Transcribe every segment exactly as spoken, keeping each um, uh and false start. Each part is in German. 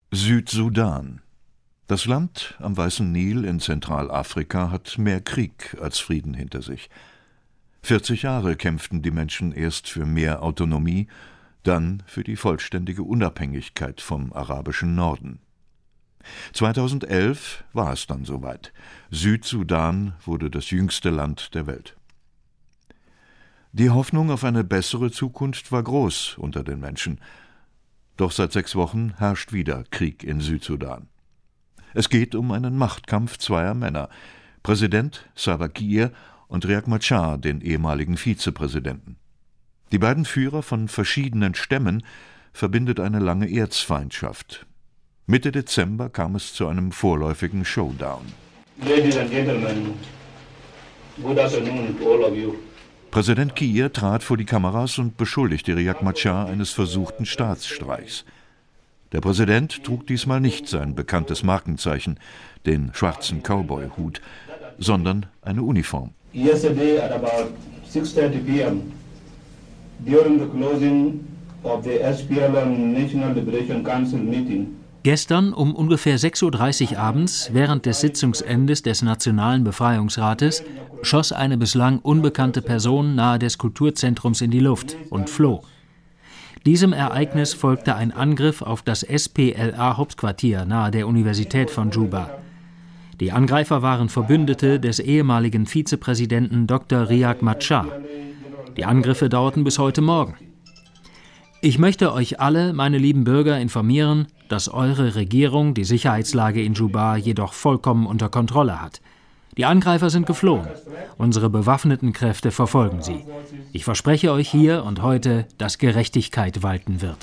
Südsudan. Das Land am Weißen Nil in Zentralafrika hat mehr Krieg als Frieden hinter sich. vierzig Jahre kämpften die Menschen erst für mehr Autonomie, dann für die vollständige Unabhängigkeit vom arabischen Norden. zweitausendelf war es dann soweit. Südsudan wurde das jüngste Land der Welt. Die Hoffnung auf eine bessere Zukunft war groß unter den Menschen. Doch seit sechs Wochen herrscht wieder Krieg in Südsudan. Es geht um einen Machtkampf zweier Männer, Präsident Salva Kiir und Riek Machar, den ehemaligen Vizepräsidenten. Die beiden Führer von verschiedenen Stämmen verbindet eine lange Erzfeindschaft. Mitte Dezember kam es zu einem vorläufigen Showdown. Ladies and Gentlemen, good afternoon to all of you. Präsident Kiir trat vor die Kameras und beschuldigte Riek Machar eines versuchten Staatsstreichs. Der Präsident trug diesmal nicht sein bekanntes Markenzeichen, den schwarzen Cowboy-Hut, sondern eine Uniform. Yesterday at about six thirty p m, during the closing of the S P L M National Liberation Council meeting, Gestern um ungefähr sechs Uhr dreißig abends, während des Sitzungsendes des Nationalen Befreiungsrates, schoss eine bislang unbekannte Person nahe des Kulturzentrums in die Luft und floh. Diesem Ereignis folgte ein Angriff auf das S P L A-Hauptquartier nahe der Universität von Juba. Die Angreifer waren Verbündete des ehemaligen Vizepräsidenten Doktor Riek Machar. Die Angriffe dauerten bis heute Morgen. Ich möchte euch alle, meine lieben Bürger, informieren, dass eure Regierung die Sicherheitslage in Juba jedoch vollkommen unter Kontrolle hat. Die Angreifer sind geflohen. Unsere bewaffneten Kräfte verfolgen sie. Ich verspreche euch hier und heute, dass Gerechtigkeit walten wird.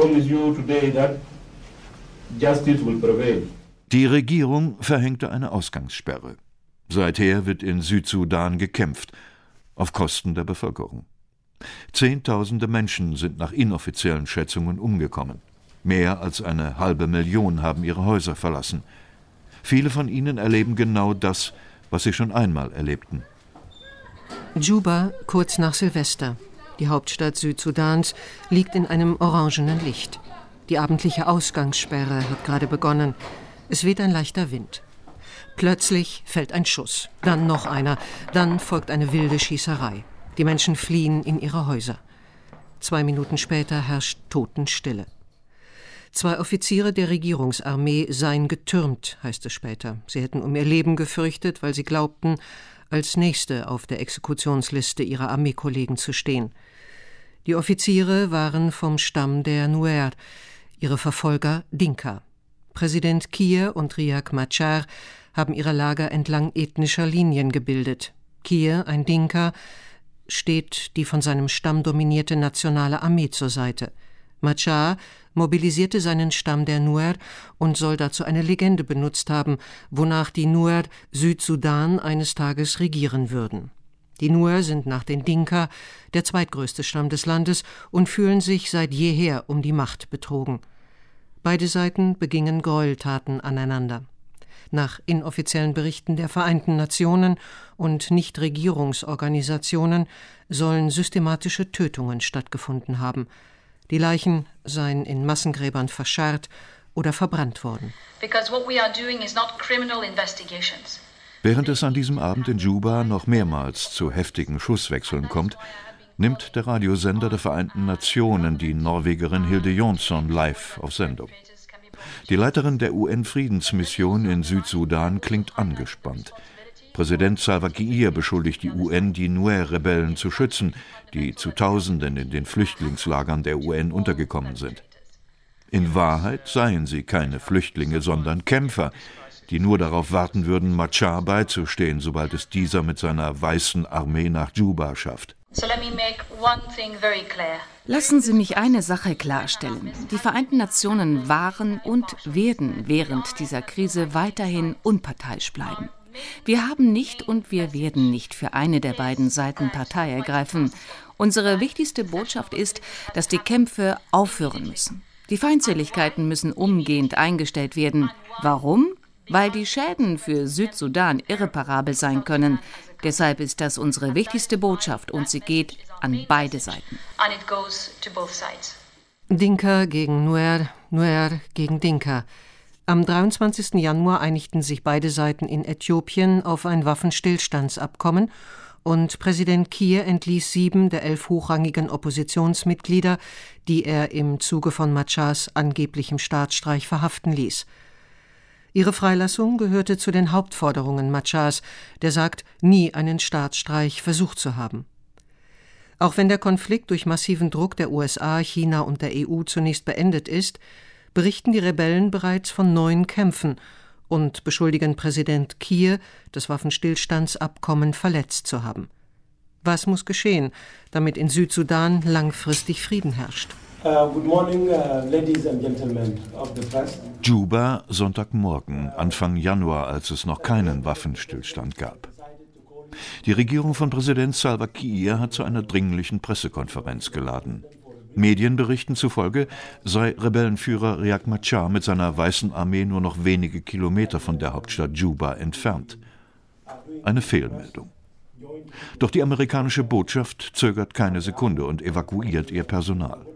Die Regierung verhängte eine Ausgangssperre. Seither wird in Südsudan gekämpft, auf Kosten der Bevölkerung. Zehntausende Menschen sind nach inoffiziellen Schätzungen umgekommen. Mehr als eine halbe Million haben ihre Häuser verlassen. Viele von ihnen erleben genau das, was sie schon einmal erlebten. Juba, kurz nach Silvester. Die Hauptstadt Südsudans liegt in einem orangenen Licht. Die abendliche Ausgangssperre hat gerade begonnen. Es weht ein leichter Wind. Plötzlich fällt ein Schuss, dann noch einer, dann folgt eine wilde Schießerei. Die Menschen fliehen in ihre Häuser. Zwei Minuten später herrscht Totenstille. Zwei Offiziere der Regierungsarmee seien getürmt, heißt es später. Sie hätten um ihr Leben gefürchtet, weil sie glaubten, als Nächste auf der Exekutionsliste ihrer Armeekollegen zu stehen. Die Offiziere waren vom Stamm der Nuer, ihre Verfolger Dinka. Präsident Kiir und Riek Machar haben ihre Lager entlang ethnischer Linien gebildet. Kiir, ein Dinka, steht die von seinem Stamm dominierte nationale Armee zur Seite. Machar mobilisierte seinen Stamm der Nuer und soll dazu eine Legende benutzt haben, wonach die Nuer Südsudan eines Tages regieren würden. Die Nuer sind nach den Dinka der zweitgrößte Stamm des Landes und fühlen sich seit jeher um die Macht betrogen. Beide Seiten begingen Gräueltaten aneinander. Nach inoffiziellen Berichten der Vereinten Nationen und Nichtregierungsorganisationen sollen systematische Tötungen stattgefunden haben. Die Leichen seien in Massengräbern verscharrt oder verbrannt worden. Während es an diesem Abend in Juba noch mehrmals zu heftigen Schusswechseln kommt, nimmt der Radiosender der Vereinten Nationen die Norwegerin Hilde Jonsson live auf Sendung. Die Leiterin der U N-Friedensmission in Südsudan klingt angespannt. Präsident Salva Kiir beschuldigt die U N, die Nuer-Rebellen zu schützen, die zu Tausenden in den Flüchtlingslagern der U N untergekommen sind. In Wahrheit seien sie keine Flüchtlinge, sondern Kämpfer, die nur darauf warten würden, Machar beizustehen, sobald es dieser mit seiner weißen Armee nach Juba schafft. Lassen Sie mich eine Sache klarstellen. Die Vereinten Nationen waren und werden während dieser Krise weiterhin unparteiisch bleiben. Wir haben nicht und wir werden nicht für eine der beiden Seiten Partei ergreifen. Unsere wichtigste Botschaft ist, dass die Kämpfe aufhören müssen. Die Feindseligkeiten müssen umgehend eingestellt werden. Warum? Weil die Schäden für Südsudan irreparabel sein können. Deshalb ist das unsere wichtigste Botschaft und sie geht an beide Seiten. Dinka gegen Nuer, Nuer gegen Dinka. Am dreiundzwanzigsten Januar einigten sich beide Seiten in Äthiopien auf ein Waffenstillstandsabkommen und Präsident Kiir entließ sieben der elf hochrangigen Oppositionsmitglieder, die er im Zuge von Machars angeblichem Staatsstreich verhaften ließ. Ihre Freilassung gehörte zu den Hauptforderungen Machars, der sagt, nie einen Staatsstreich versucht zu haben. Auch wenn der Konflikt durch massiven Druck der U S A, China und der E U zunächst beendet ist, berichten die Rebellen bereits von neuen Kämpfen und beschuldigen Präsident Kiir, das Waffenstillstandsabkommen verletzt zu haben. Was muss geschehen, damit in Südsudan langfristig Frieden herrscht? Uh, good morning, uh, ladies and gentlemen of the press. Juba, Sonntagmorgen, Anfang Januar, als es noch keinen Waffenstillstand gab. Die Regierung von Präsident Salva Kiir hat zu einer dringlichen Pressekonferenz geladen. Medienberichten zufolge sei Rebellenführer Riek Machar mit seiner Weißen Armee nur noch wenige Kilometer von der Hauptstadt Juba entfernt. Eine Fehlmeldung. Doch die amerikanische Botschaft zögert keine Sekunde und evakuiert ihr Personal.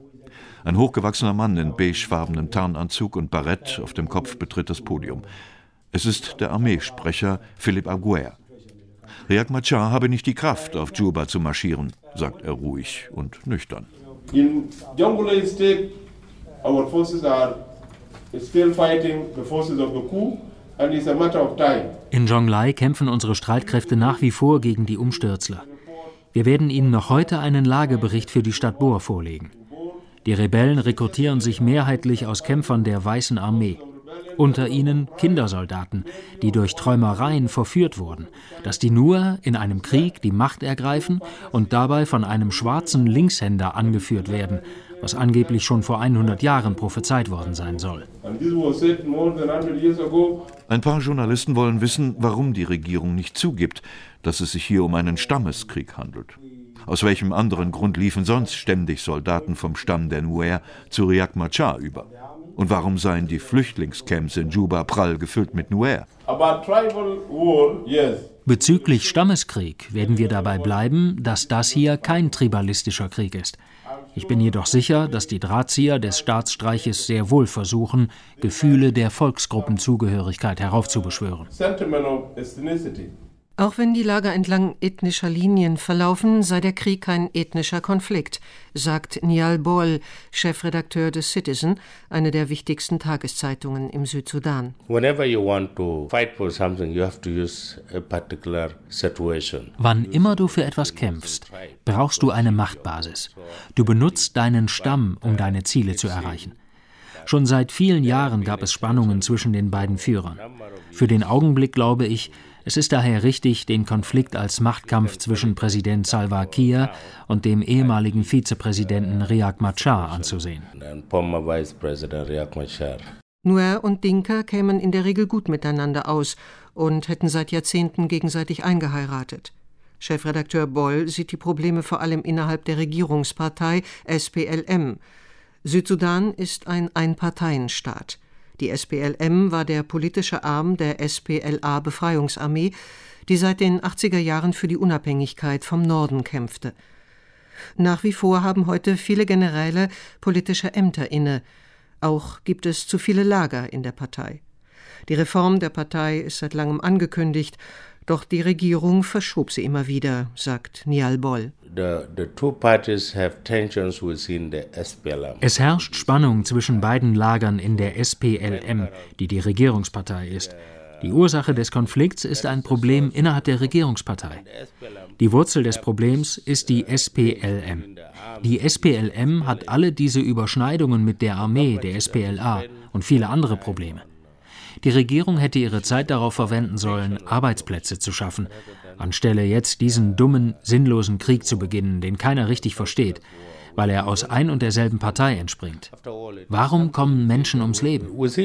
Ein hochgewachsener Mann in beigefarbenem Tarnanzug und Barett auf dem Kopf betritt das Podium. Es ist der Armeesprecher Philippe Aguer. Riek Machar habe nicht die Kraft, auf Juba zu marschieren, sagt er ruhig und nüchtern. In Jonglei State, our forces are still fighting the forces of the coup, and it's a matter of time. In Jonglei kämpfen unsere Streitkräfte nach wie vor gegen die Umstürzler. Wir werden Ihnen noch heute einen Lagebericht für die Stadt Bor vorlegen. Die Rebellen rekrutieren sich mehrheitlich aus Kämpfern der Weißen Armee. Unter ihnen Kindersoldaten, die durch Träumereien verführt wurden, dass die nur in einem Krieg die Macht ergreifen und dabei von einem schwarzen Linkshänder angeführt werden, was angeblich schon vor hundert Jahren prophezeit worden sein soll. Ein paar Journalisten wollen wissen, warum die Regierung nicht zugibt, dass es sich hier um einen Stammeskrieg handelt. Aus welchem anderen Grund liefen sonst ständig Soldaten vom Stamm der Nuer zu Riek Machar über? Und warum seien die Flüchtlingscamps in Juba prall gefüllt mit Nuer? Bezüglich Stammeskrieg werden wir dabei bleiben, dass das hier kein tribalistischer Krieg ist. Ich bin jedoch sicher, dass die Drahtzieher des Staatsstreiches sehr wohl versuchen, Gefühle der Volksgruppenzugehörigkeit heraufzubeschwören. Auch wenn die Lager entlang ethnischer Linien verlaufen, sei der Krieg kein ethnischer Konflikt, sagt Niall Bol, Chefredakteur des Citizen, eine der wichtigsten Tageszeitungen im Südsudan. Wann immer du für etwas kämpfst, brauchst du eine Machtbasis. Du benutzt deinen Stamm, um deine Ziele zu erreichen. Schon seit vielen Jahren gab es Spannungen zwischen den beiden Führern. Für den Augenblick glaube ich, es ist daher richtig, den Konflikt als Machtkampf zwischen Präsident Salva Kiir und dem ehemaligen Vizepräsidenten Riek Machar anzusehen. Nuer und Dinka kämen in der Regel gut miteinander aus und hätten seit Jahrzehnten gegenseitig eingeheiratet. Chefredakteur Boll sieht die Probleme vor allem innerhalb der Regierungspartei S P L M. Südsudan ist ein Einparteienstaat. Die S P L M war der politische Arm der S P L A-Befreiungsarmee, die seit den achtziger Jahren für die Unabhängigkeit vom Norden kämpfte. Nach wie vor haben heute viele Generäle politische Ämter inne. Auch gibt es zu viele Lager in der Partei. Die Reform der Partei ist seit langem angekündigt, doch die Regierung verschob sie immer wieder, sagt Niall Bol. Es herrscht Spannung zwischen beiden Lagern in der S P L M, die die Regierungspartei ist. Die Ursache des Konflikts ist ein Problem innerhalb der Regierungspartei. Die Wurzel des Problems ist die S P L M. Die S P L M hat alle diese Überschneidungen mit der Armee, der S P L A und viele andere Probleme. Die Regierung hätte ihre Zeit darauf verwenden sollen, Arbeitsplätze zu schaffen, anstelle jetzt diesen dummen, sinnlosen Krieg zu beginnen, den keiner richtig versteht, weil er aus ein und derselben Partei entspringt. Warum kommen Menschen ums Leben?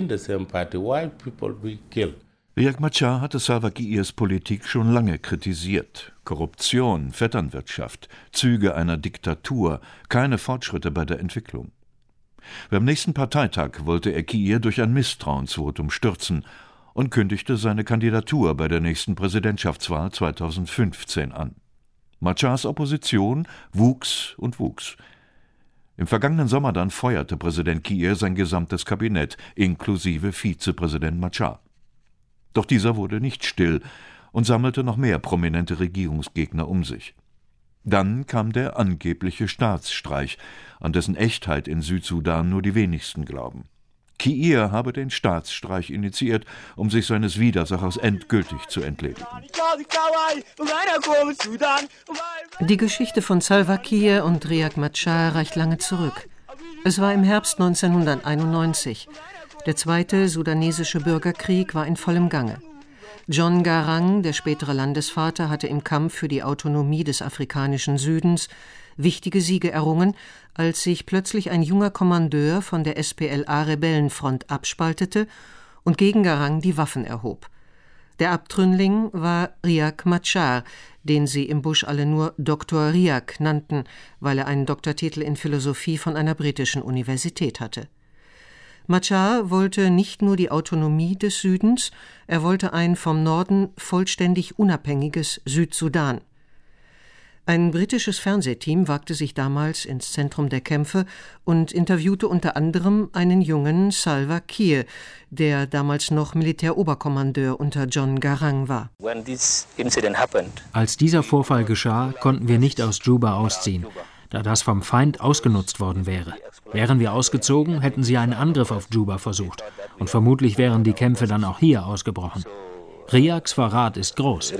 Riek Machar hatte Salva Kiirs Politik schon lange kritisiert. Korruption, Vetternwirtschaft, Züge einer Diktatur, keine Fortschritte bei der Entwicklung. Beim nächsten Parteitag wollte er Kiir durch ein Misstrauensvotum stürzen und kündigte seine Kandidatur bei der nächsten Präsidentschaftswahl zweitausendfünfzehn an. Machars Opposition wuchs und wuchs. Im vergangenen Sommer dann feuerte Präsident Kiir sein gesamtes Kabinett, inklusive Vizepräsident Machar. Doch dieser wurde nicht still und sammelte noch mehr prominente Regierungsgegner um sich. Dann kam der angebliche Staatsstreich, an dessen Echtheit in Südsudan nur die wenigsten glauben. Kiir habe den Staatsstreich initiiert, um sich seines Widersachers endgültig zu entledigen. Die Geschichte von Salva Kiir und Riek Machar reicht lange zurück. Es war im Herbst neunzehnhunderteinundneunzig. Der zweite sudanesische Bürgerkrieg war in vollem Gange. John Garang, der spätere Landesvater, hatte im Kampf für die Autonomie des afrikanischen Südens wichtige Siege errungen, als sich plötzlich ein junger Kommandeur von der S P L A-Rebellenfront abspaltete und gegen Garang die Waffen erhob. Der Abtrünning war Riek Machar, den sie im Busch alle nur Doktor Riek nannten, weil er einen Doktortitel in Philosophie von einer britischen Universität hatte. Machar wollte nicht nur die Autonomie des Südens, er wollte ein vom Norden vollständig unabhängiges Südsudan. Ein britisches Fernsehteam wagte sich damals ins Zentrum der Kämpfe und interviewte unter anderem einen jungen Salva Kiir, der damals noch Militäroberkommandeur unter John Garang war. Als dieser Vorfall geschah, konnten wir nicht aus Juba ausziehen, da das vom Feind ausgenutzt worden wäre. Wären wir ausgezogen, hätten sie einen Angriff auf Juba versucht. Und vermutlich wären die Kämpfe dann auch hier ausgebrochen. Rieks Verrat ist groß.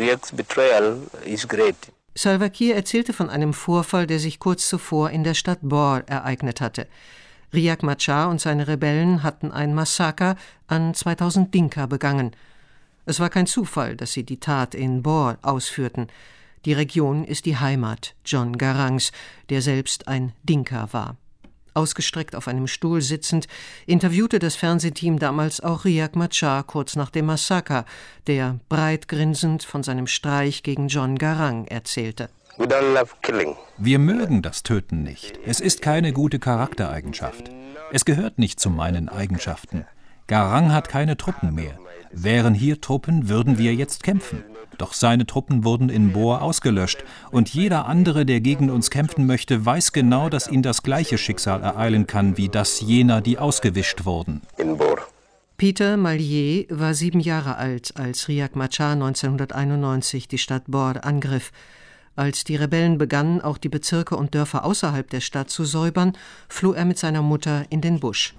Salva Kiir erzählte von einem Vorfall, der sich kurz zuvor in der Stadt Bor ereignet hatte. Riek Machar und seine Rebellen hatten ein Massaker an zweitausend Dinka begangen. Es war kein Zufall, dass sie die Tat in Bor ausführten. Die Region ist die Heimat John Garangs, der selbst ein Dinka war. Ausgestreckt auf einem Stuhl sitzend, interviewte das Fernsehteam damals auch Riek Machar kurz nach dem Massaker, der breit grinsend von seinem Streich gegen John Garang erzählte. Wir mögen das Töten nicht. Es ist keine gute Charaktereigenschaft. Es gehört nicht zu meinen Eigenschaften. Garang hat keine Truppen mehr. Wären hier Truppen, würden wir jetzt kämpfen. Doch seine Truppen wurden in Bor ausgelöscht, und jeder andere, der gegen uns kämpfen möchte, weiß genau, dass ihn das gleiche Schicksal ereilen kann, wie das jener, die ausgewischt wurden. Peter Mallier war sieben Jahre alt, als Riek Machar neunzehnhunderteinundneunzig die Stadt Bor angriff. Als die Rebellen begannen, auch die Bezirke und Dörfer außerhalb der Stadt zu säubern, floh er mit seiner Mutter in den Busch.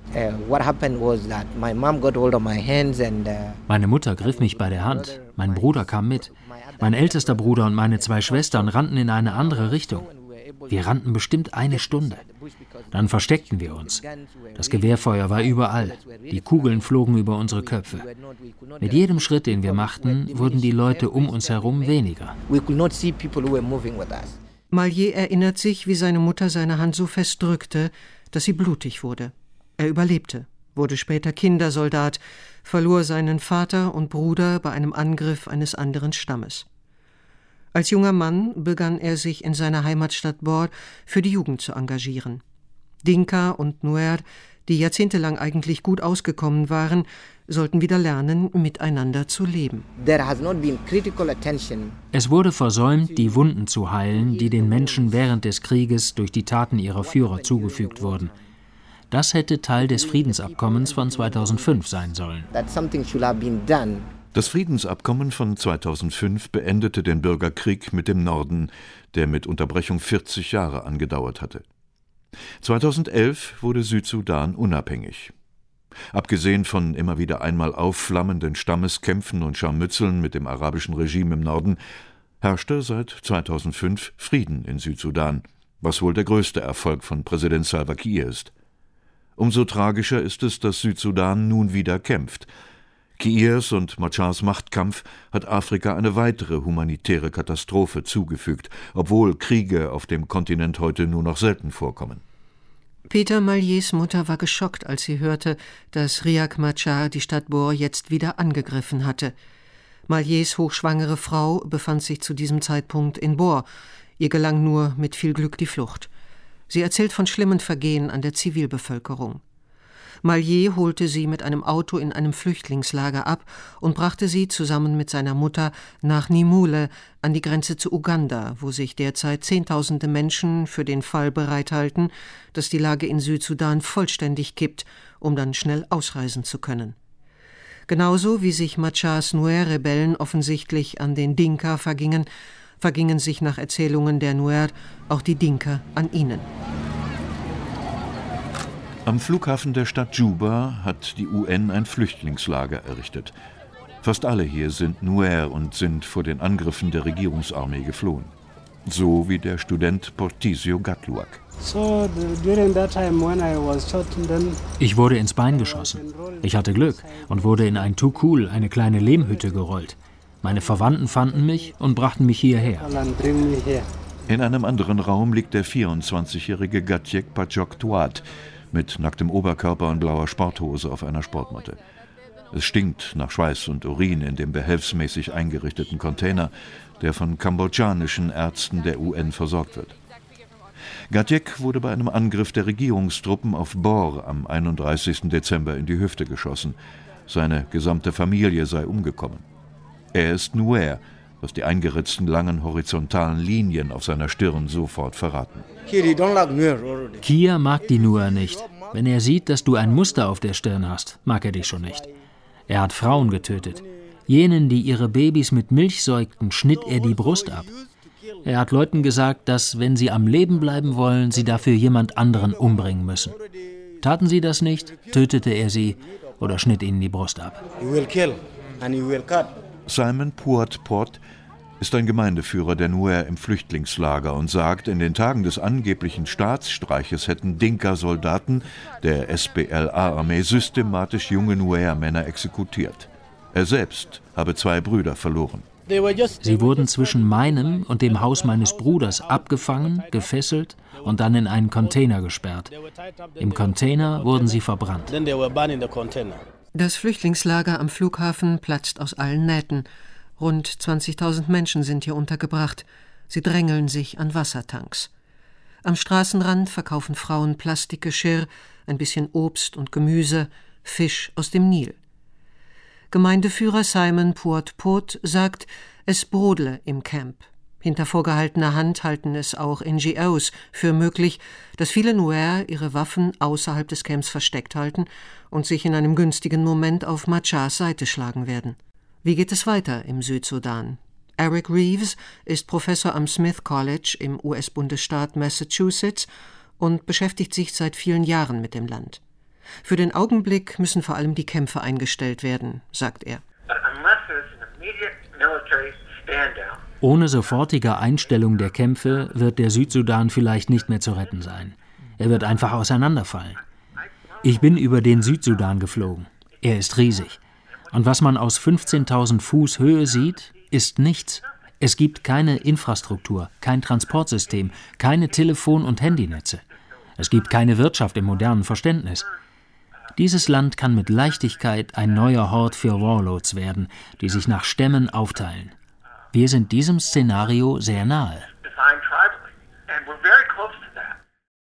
Meine Mutter griff mich bei der Hand. Mein Bruder kam mit. Mein ältester Bruder und meine zwei Schwestern rannten in eine andere Richtung. Wir rannten bestimmt eine Stunde. Dann versteckten wir uns. Das Gewehrfeuer war überall. Die Kugeln flogen über unsere Köpfe. Mit jedem Schritt, den wir machten, wurden die Leute um uns herum weniger. Mallier erinnert sich, wie seine Mutter seine Hand so fest drückte, dass sie blutig wurde. Er überlebte, wurde später Kindersoldat, verlor seinen Vater und Bruder bei einem Angriff eines anderen Stammes. Als junger Mann begann er sich in seiner Heimatstadt Bor für die Jugend zu engagieren. Dinka und Nuer, die jahrzehntelang eigentlich gut ausgekommen waren, sollten wieder lernen, miteinander zu leben. Es wurde versäumt, die Wunden zu heilen, die den Menschen während des Krieges durch die Taten ihrer Führer zugefügt wurden. Das hätte Teil des Friedensabkommens von zweitausendfünf sein sollen. Das Friedensabkommen von zweitausendfünf beendete den Bürgerkrieg mit dem Norden, der mit Unterbrechung vierzig Jahre angedauert hatte. zweitausendelf wurde Südsudan unabhängig. Abgesehen von immer wieder einmal aufflammenden Stammeskämpfen und Scharmützeln mit dem arabischen Regime im Norden, herrschte seit zweitausendfünf Frieden in Südsudan, was wohl der größte Erfolg von Präsident Salva Kiir ist. Umso tragischer ist es, dass Südsudan nun wieder kämpft. Kiirs und Machars Machtkampf hat Afrika eine weitere humanitäre Katastrophe zugefügt, obwohl Kriege auf dem Kontinent heute nur noch selten vorkommen. Peter Malliers Mutter war geschockt, als sie hörte, dass Riek Machar die Stadt Bor jetzt wieder angegriffen hatte. Malliers hochschwangere Frau befand sich zu diesem Zeitpunkt in Bor. Ihr gelang nur mit viel Glück die Flucht. Sie erzählt von schlimmen Vergehen an der Zivilbevölkerung. Mallier holte sie mit einem Auto in einem Flüchtlingslager ab und brachte sie zusammen mit seiner Mutter nach Nimule an die Grenze zu Uganda, wo sich derzeit Zehntausende Menschen für den Fall bereithalten, dass die Lage in Südsudan vollständig kippt, um dann schnell ausreisen zu können. Genauso wie sich Machars Nuer-Rebellen offensichtlich an den Dinka vergingen, vergingen sich nach Erzählungen der Nuer auch die Dinka an ihnen. Am Flughafen der Stadt Juba hat die U N ein Flüchtlingslager errichtet. Fast alle hier sind Nuer und sind vor den Angriffen der Regierungsarmee geflohen. So wie der Student Portisio Gatluak. Ich wurde ins Bein geschossen. Ich hatte Glück und wurde in ein Tukul, eine kleine Lehmhütte, gerollt. Meine Verwandten fanden mich und brachten mich hierher. In einem anderen Raum liegt der vierundzwanzigjährige Gatjek Pajok Tuat mit nacktem Oberkörper und blauer Sporthose auf einer Sportmatte. Es stinkt nach Schweiß und Urin in dem behelfsmäßig eingerichteten Container, der von kambodschanischen Ärzten der U N versorgt wird. Gatjek wurde bei einem Angriff der Regierungstruppen auf Bor am einunddreißigsten Dezember in die Hüfte geschossen. Seine gesamte Familie sei umgekommen. Er ist Nuer, was die eingeritzten langen horizontalen Linien auf seiner Stirn sofort verraten. Kia mag die Nuer nicht. Wenn er sieht, dass du ein Muster auf der Stirn hast, mag er dich schon nicht. Er hat Frauen getötet. Jenen, die ihre Babys mit Milch säugten, schnitt er die Brust ab. Er hat Leuten gesagt, dass, wenn sie am Leben bleiben wollen, sie dafür jemand anderen umbringen müssen. Taten sie das nicht, tötete er sie oder schnitt ihnen die Brust ab. Simon Puat Pot ist ein Gemeindeführer der Nuer im Flüchtlingslager und sagt, in den Tagen des angeblichen Staatsstreiches hätten Dinka-Soldaten der S P L A-Armee systematisch junge Nuer-Männer exekutiert. Er selbst habe zwei Brüder verloren. Sie wurden zwischen meinem und dem Haus meines Bruders abgefangen, gefesselt und dann in einen Container gesperrt. Im Container wurden sie verbrannt. Das Flüchtlingslager am Flughafen platzt aus allen Nähten. Rund zwanzigtausend Menschen sind hier untergebracht. Sie drängeln sich an Wassertanks. Am Straßenrand verkaufen Frauen Plastikgeschirr, ein bisschen Obst und Gemüse, Fisch aus dem Nil. Gemeindeführer Simon Puat Pot sagt, es brodle im Camp. Hinter vorgehaltener Hand halten es auch N G Os für möglich, dass viele Nuer ihre Waffen außerhalb des Camps versteckt halten und sich in einem günstigen Moment auf Machars Seite schlagen werden. Wie geht es weiter im Südsudan? Eric Reeves ist Professor am Smith College im U S-Bundesstaat Massachusetts und beschäftigt sich seit vielen Jahren mit dem Land. Für den Augenblick müssen vor allem die Kämpfe eingestellt werden, sagt er. Ohne sofortige Einstellung der Kämpfe wird der Südsudan vielleicht nicht mehr zu retten sein. Er wird einfach auseinanderfallen. Ich bin über den Südsudan geflogen. Er ist riesig. Und was man aus fünfzehntausend Fuß Höhe sieht, ist nichts. Es gibt keine Infrastruktur, kein Transportsystem, keine Telefon- und Handynetze. Es gibt keine Wirtschaft im modernen Verständnis. Dieses Land kann mit Leichtigkeit ein neuer Hort für Warlords werden, die sich nach Stämmen aufteilen. Wir sind diesem Szenario sehr nahe.